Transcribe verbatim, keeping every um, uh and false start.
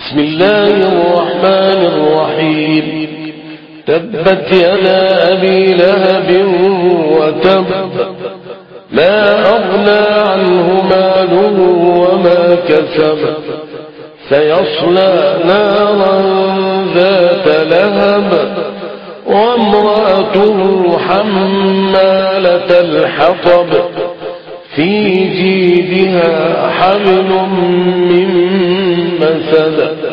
بسم الله الرحمن الرحيم. تبت يدا أبي لهب وتب، ما أغنى عنه ماله وما كسب، سيصلى نارا ذات لهب، وامرأته حمالة الحطب، في جيدها حبل من مسد.